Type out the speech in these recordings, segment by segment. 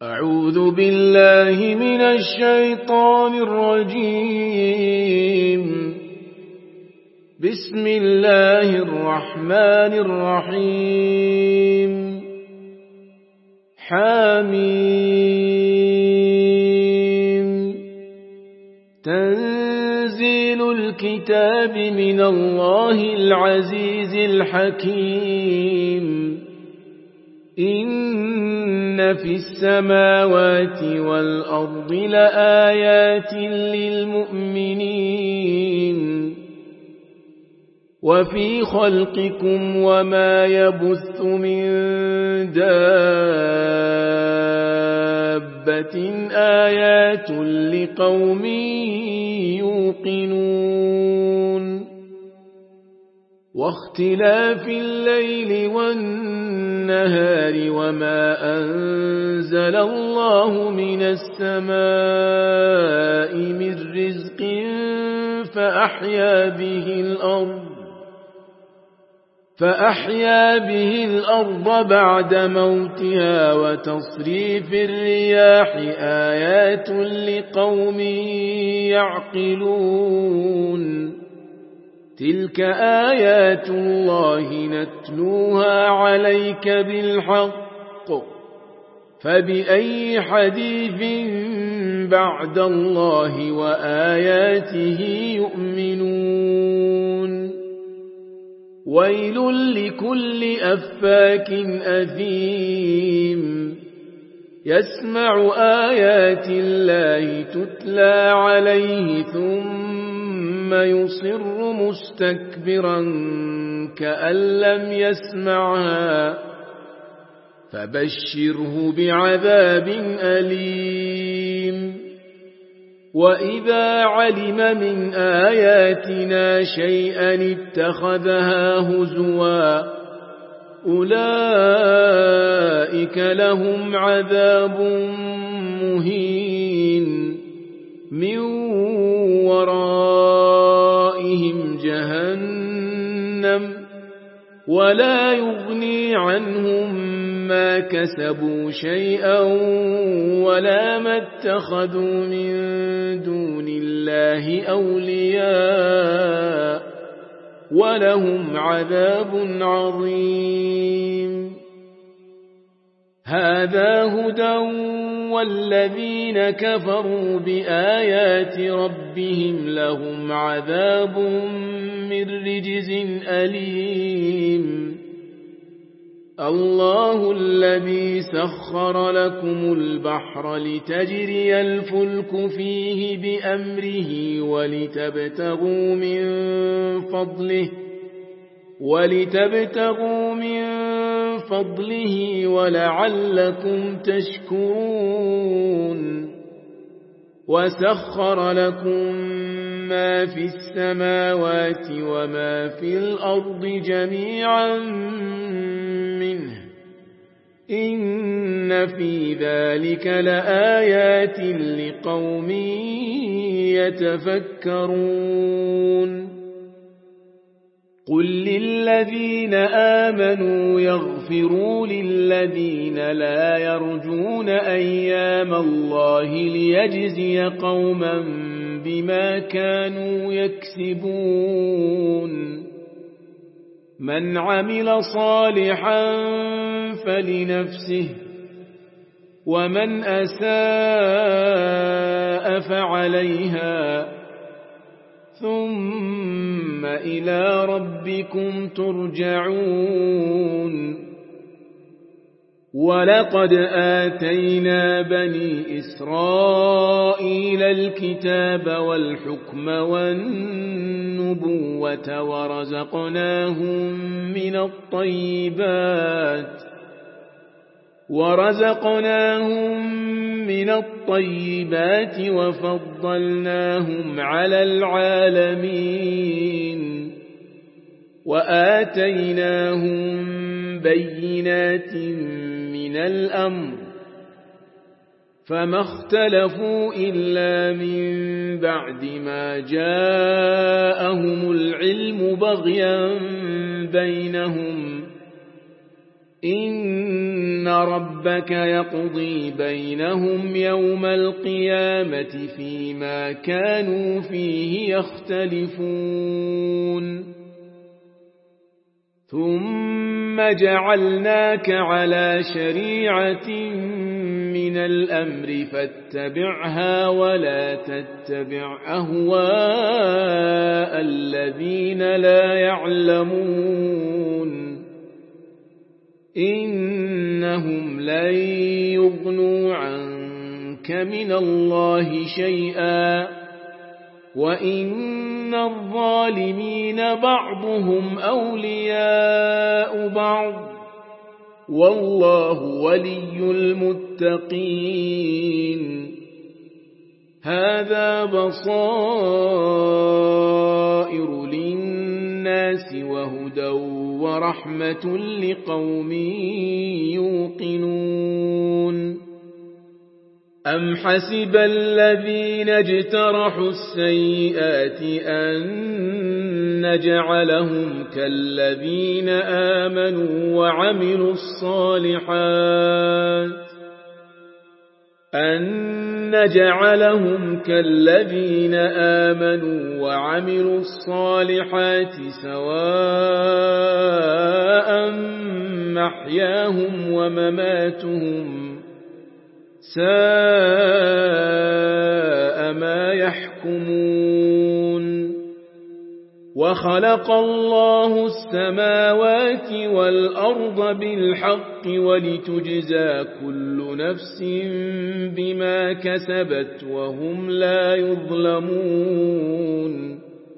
أعوذ بالله من الشيطان الرجيم. بسم الله الرحمن الرحيم. حميم. تنزيل الكتاب من الله العزيز الحكيم. إن في السماوات والأرض لآيات للمؤمنين وفي خلقكم وما يبث من دابة آيات لقوم يوقنون. واختلاف الليل والنهار وما أنزل الله من السماء من رزق فأحيا به الأرض بعد موتها وتصريف الرياح آيات لقوم يعقلون. تلك آيات الله نتلوها عليك بالحق فبأي حديث بعد الله وآياته يؤمنون. ويل لكل أفاك أثيم يسمع آيات الله تتلى عليه ثم يصر مستكبرا كأن لم يسمعها فبشره بعذاب أليم. وإذا علم من آياتنا شيئا اتخذها هزوا أولئك لهم عذاب مهين من ورائهم جهنم ولا يغني عنهم ما كسبوا شيئا ولا ما اتخذوا من دون الله أولياء ولهم عذاب عظيم. هذا هدى والذين كفروا بآيات ربهم لهم عذاب من رجز أليم. الله الذي سخر لكم البحر لتجري الفلك فيه بأمره ولتبتغوا من فضله ولعلكم تشكرون. وسخر لكم ما في السماوات وما في الأرض جميعا منه إن في ذلك لآيات لقوم يتفكرون. قل للذين آمنوا يغفروا للذين لا يرجون أيام الله ليجزي قوما بما كانوا يكسبون. من عمل صالحا فلنفسه ومن أساء فعليها ثم إلى ربكم ترجعون. ولقد آتينا بني إسرائيل الكتاب والحكم والنبوة ورزقناهم من الطيبات وفضلناهم على العالمين وآتيناهم بينات من الأمر فما اختلفوا إلا من بعد ما جاءهم العلم بغيا بينهم إن إن ربك يقضي بينهم يوم القيامة فيما كانوا فيه يختلفون ثم جعلناك على شريعة من الأمر فاتبعها ولا تتبع أهواء الذين لا يعلمون إنهم لن يغنوا عنك من الله شيئا وإن الظالمين بعضهم أولياء بعض والله ولي المتقين هذا بصائر للناس وهدى ورحمة لقوم يوقنون أم حسب الذين اجترحوا السيئات أن نجعلهم كالذين آمنوا وعملوا الصالحات سواء محياهم ومماتهم ساء ما يحكمون وخلق الله السماوات والأرض بالحق ولتجزى كل نفس بما كسبت وهم لا يظلمون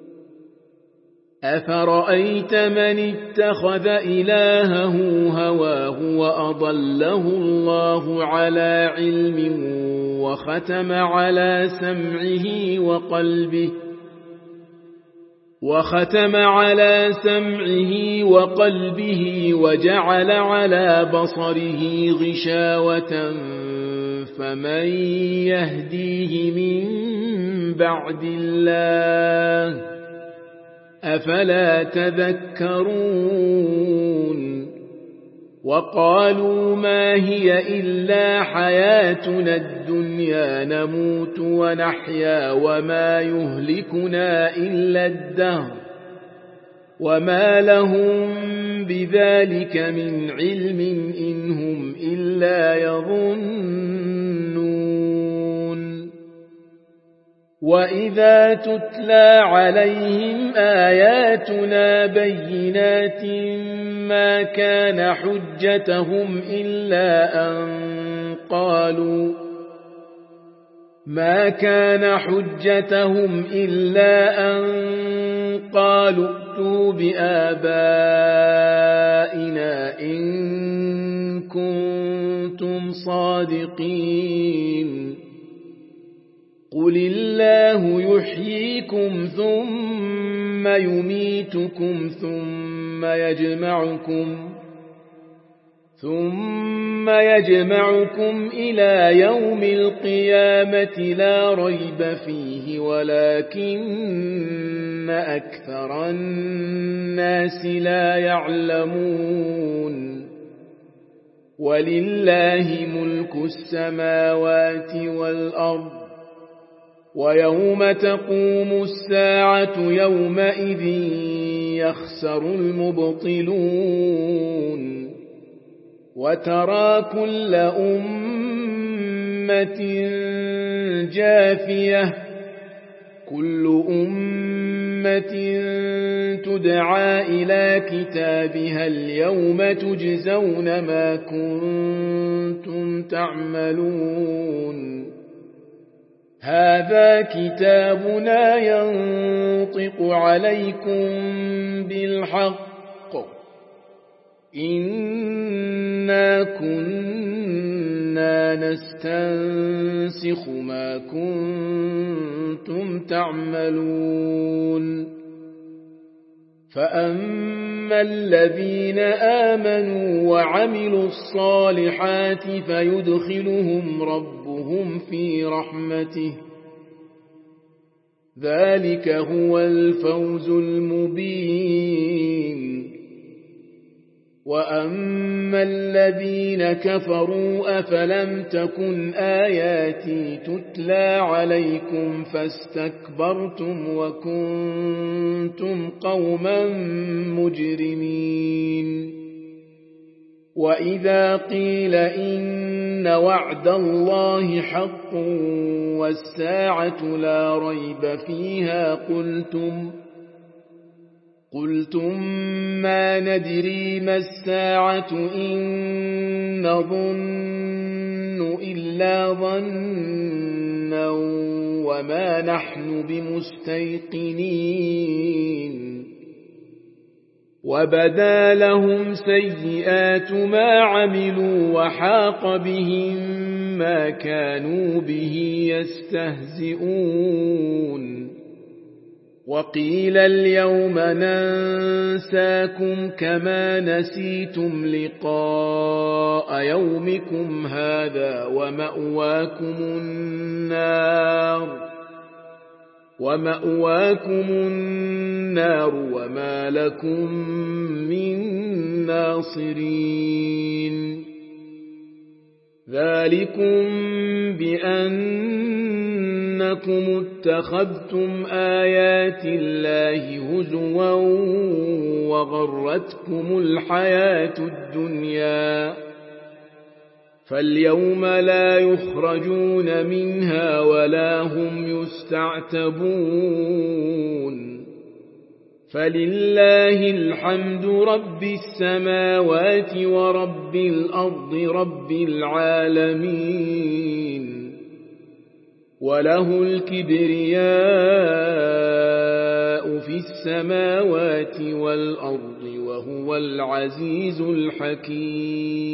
أفرأيت من اتخذ إلهه هواه وأضله الله على علم وختم على سمعه وقلبه وجعل على بصره غشاوة فمن يهديه من بعد الله أفلا تذكرون وقالوا ما هي إلا حياتنا الدنيا نموت ونحيا وما يهلكنا إلا الدهر وما لهم بذلك من علم إن هم إلا يظنون وإذا تتلى عليهم آياتنا بينات ما كان حجتهم إلا أن قالوا ائتوا بآبائنا إن كنتم صادقين قل الله يحييكم ثم يميتكم ثم يجمعكم إلى يوم القيامة لا ريب فيه ولكن أكثر الناس لا يعلمون ولله ملك السماوات والأرض ويوم تقوم الساعة يومئذ يخسر المبطلون وترى كل أمة جاثية كل أمة تدعى إلى كتابها اليوم تجزون ما كنتم تعملون هذا كتابنا ينطق عليكم بالحق إنا كنا نستنسخ ما كنتم تعملون فأما الذين آمنوا وعملوا الصالحات فيدخلهم ربهم في رحمته ذلك هو الفوز المبين وأما الذين كفروا أفلم تكن آياتي تتلى عليكم فاستكبرتم وكنتم قوما مجرمين وإذا قيل إن وعد الله حق والساعة لا ريب فيها قلتم ما ندري ما الساعة إن نظن إلا ظنا وما نحن بمستيقنين وبدا لهم سيئات ما عملوا وحاق بهم ما كانوا به يستهزئون وقيل اليوم ننساكم كما نسيتم لقاء يومكم هذا ومأواكم النار وما لكم من ناصرين ذلكم بأنكم اتخذتم آيات الله هزوا وغرتكم الحياة الدنيا فاليوم لا يخرجون منها ولا هم يستعتبون فلله الحمد رب السماوات ورب الأرض رب العالمين وله الكبرياء في السماوات والأرض وهو العزيز الحكيم